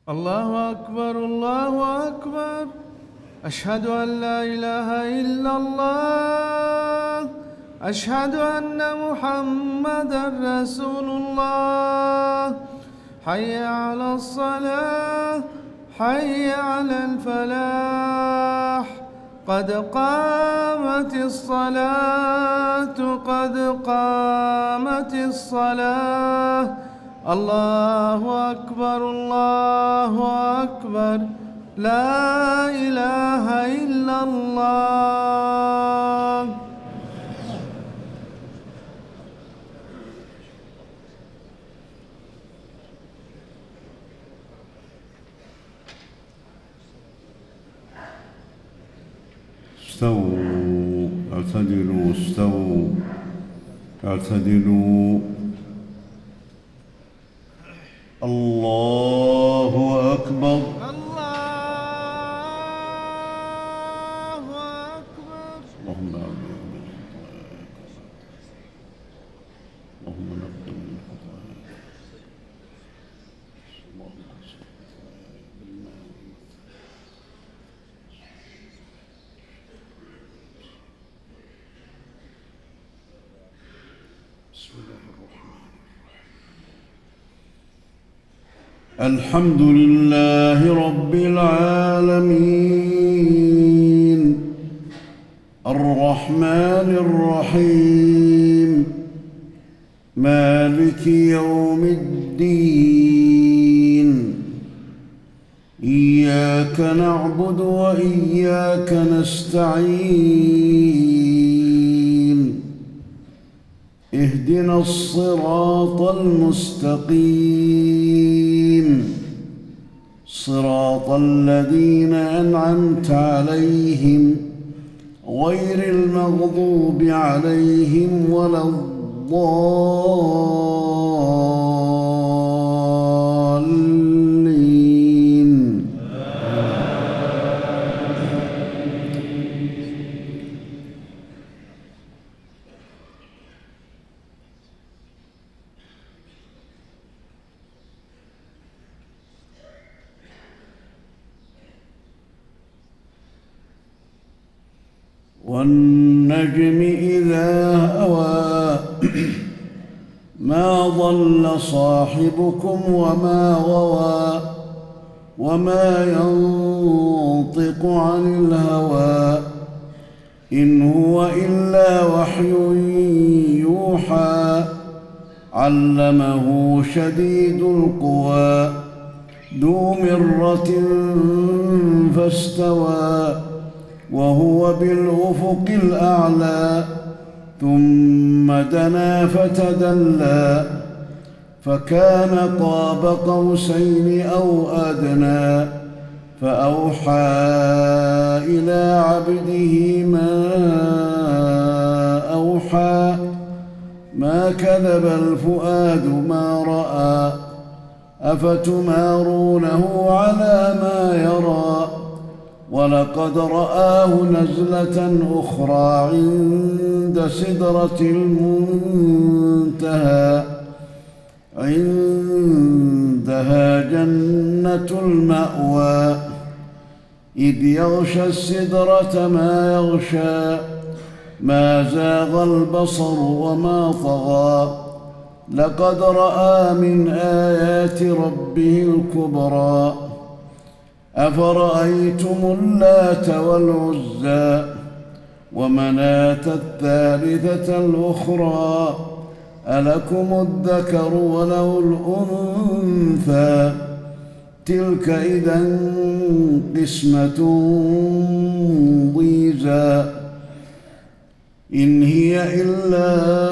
الله أكبر الله أكبر. أشهد أن لا إله إلا الله. أشهد أن محمدًا رسول الله. حي على الصلاة، حي على الفلاح. قد قامت الصلاة، قد قامت الصلاة. الله أكبر الله أكبر. لا إله إلا الله. استووا، اعتدلوا، استووا، اعتدلوا. الله أكبر. الله أكبر. اللهم اللهم نقل من خطاياك. بسم الله الرحمن الرحيم. الحمد لله رب العالمين، الرحمن الرحيم، مالك يوم الدين. إياك نعبد وإياك نستعين. اهدنا الصراط المستقيم، صراط الذين أنعمت عليهم غير المغضوب عليهم ولا الضالين. والنجم إذا هوى ما ضل صاحبكم وما غوى وما ينطق عن الهوى إن هو إلا وحي يوحى. علمه شديد القوى ذو مرة فاستوى وهو بالأفق الأعلى. ثم دنا فتدلى فكان قاب قوسين أو أدنى. فأوحى إلى عبده ما أوحى. ما كذب الفؤاد ما رأى. أفتمارونه على ما يرى. ولقد رآه نزلة أخرى عند سدرة المنتهى. عندها جنة المأوى. إذ يغشى السدرة ما يغشى. ما زاغ البصر وما طغى. لقد رأى من آيات ربه الكبرى. أفرأيتم اللات والعزى ومناة الثالثة الأخرى. ألكم الذكر وله الأنثى. تلك إذا قسمة ضيزى. إن هي إلا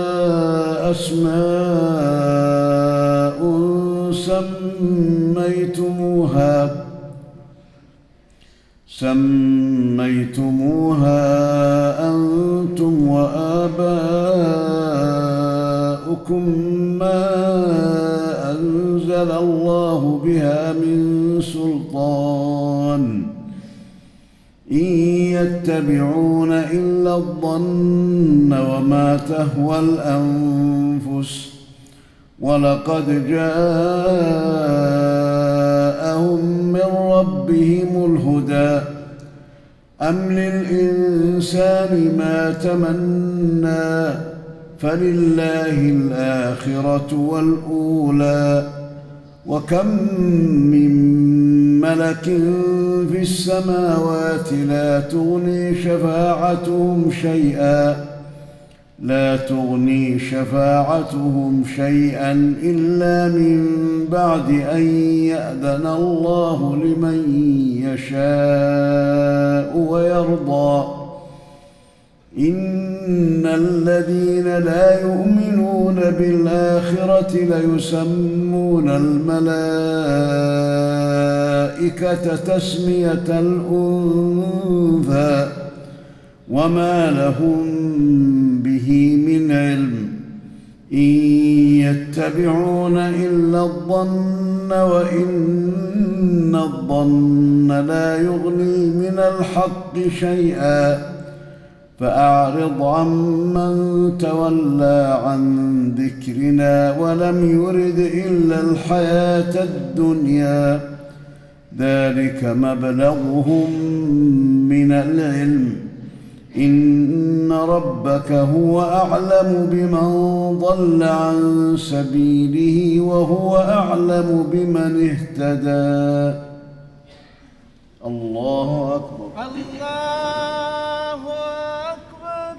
أسماء سميتموها أنتم وآباؤكم ما أنزل الله بها من سلطان. إن يتبعون إلا الظن وما تهوى الأنفس. ولقد جاءهم أم للإنسان ما تمنى فلله الآخرة والأولى وكم من ملك في السماوات لا تغني شفاعتهم شيئا إلا من بعد أن يأذن الله لمن يشاء ويرضى إن الذين لا يؤمنون بالآخرة ليسمون الملائكة تسمية الأنثى وما لهم به من علم إن يتبعون إلا الظن وإن الظن لا يغني من الحق شيئا فأعرض عمن تولى عن ذكرنا ولم يرد إلا الحياة الدنيا ذلك مبلغهم من العلم إن ربك هو أعلم بمن ضل عن سبيله وهو أعلم بمن اهتدى. الله أكبر. الله أكبر.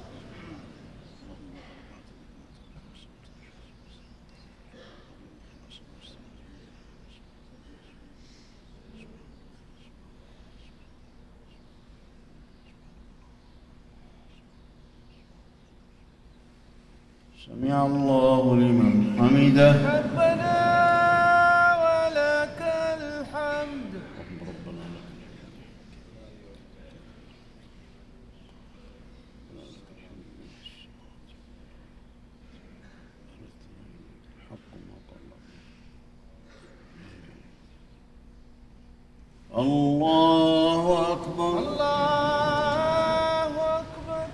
سمع الله لمن حمده. ربنا ولك الحمد. الله أكبر. الله أكبر.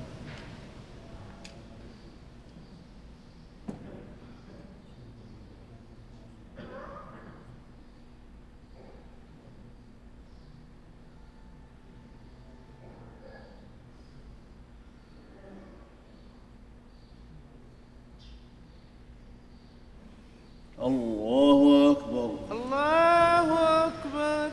الله أكبر. الله أكبر.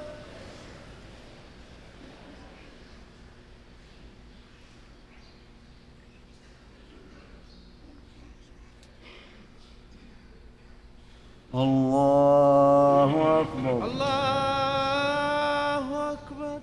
الله أكبر. الله أكبر.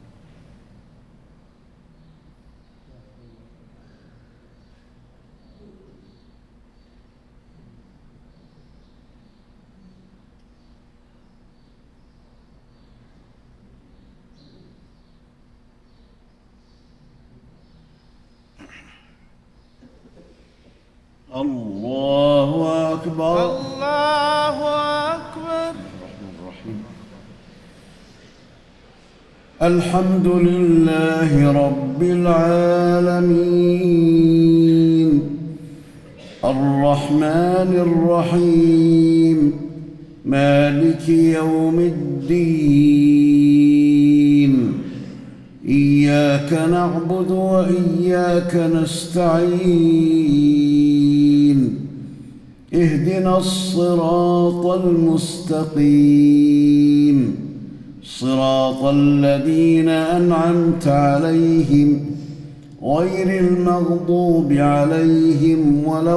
الله أكبر. الله أكبر. الحمد لله رب العالمين الرحمن الرحيم مالك يوم الدين إياك نعبد وإياك نستعين اهدنا الصراط المستقيم صراط الذين أنعمت عليهم غير المغضوب عليهم ولا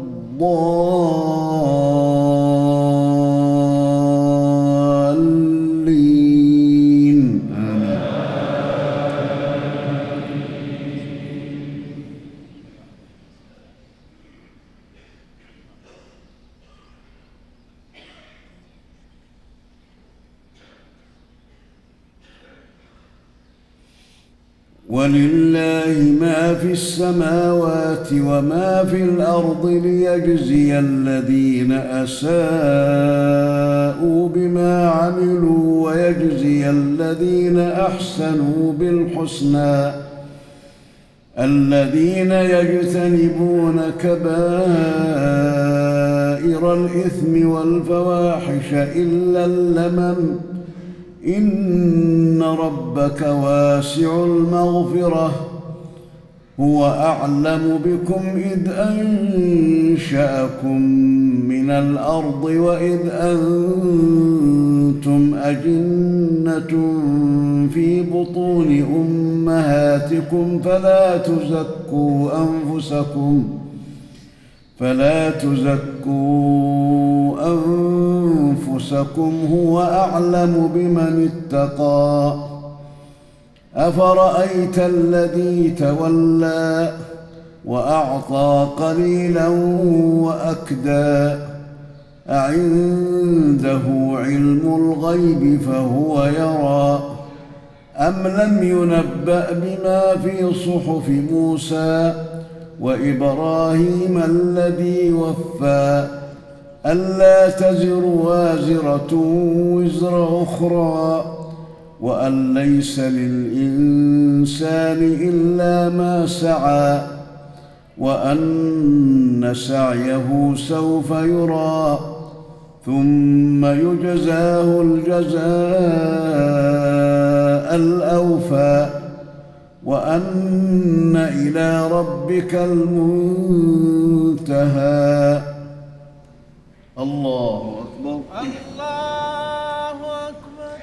الضالين آمين. ولله ما في السماوات وما في الأرض ليجزي الذين أساءوا بما عملوا ويجزي الذين أحسنوا بالحسنى الذين يجتنبون كبائر الإثم والفواحش إن ربك واسع المغفرة هو أعلم بكم إذ أنشأكم من الأرض وإذ أنتم أجنة في بطون أمهاتكم فلا تزكوا أنفسكم هو أعلم بمن اتقى أفرأيت الذي تولى وأعطى قليلا وأكدى أعنده علم الغيب فهو يرى أم لم ينبأ بما في صحف موسى وإبراهيم الذي وفى ألا تزر وازرة وزر أخرى وأن ليس للإنسان إلا ما سعى وأن سعيه سوف يرى ثم يجزاه الجزاء الأوفى وأن إلى ربك المنتهى. الله أكبر. الله أكبر.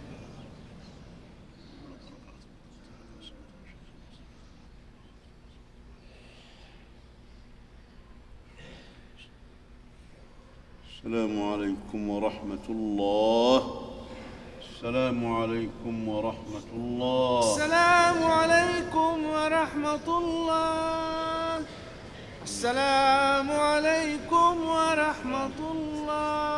السلام عليكم ورحمة الله. السلام عليكم ورحمة الله. السلام عليكم ورحمة الله. السلام عليكم ورحمة الله.